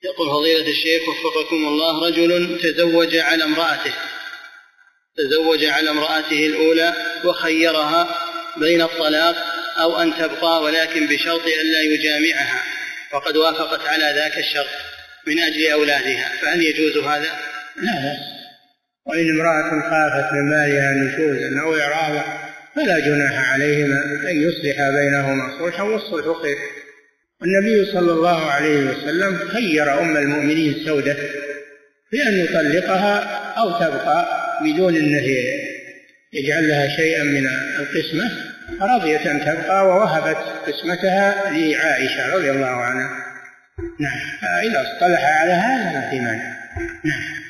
يقول فضيلة الشيخ وفقكم الله، رجل تزوج على امرأته الأولى وخيرها بين الطلاق أو أن تبقى، ولكن بشرط أن لا يجامعها، وقد وافقت على ذاك الشرط من أجل أولادها، فهل يجوز هذا؟ لا. وإن امرأة خافت من مالها نشوزا أو إعراضا فلا جناح عليهما أن يصلح بينهما صلحا، والصلح خير. النبي صلى الله عليه وسلم خير أم المؤمنين سودة بأن يطلقها أو تبقى بدون أنه يجعل لها شيئا من القسمة، فرضيت أن تبقى ووهبت قسمتها لعائشة رضي الله عنها. نعم، إذا اصطلح على هذا ما في مانع. نعم.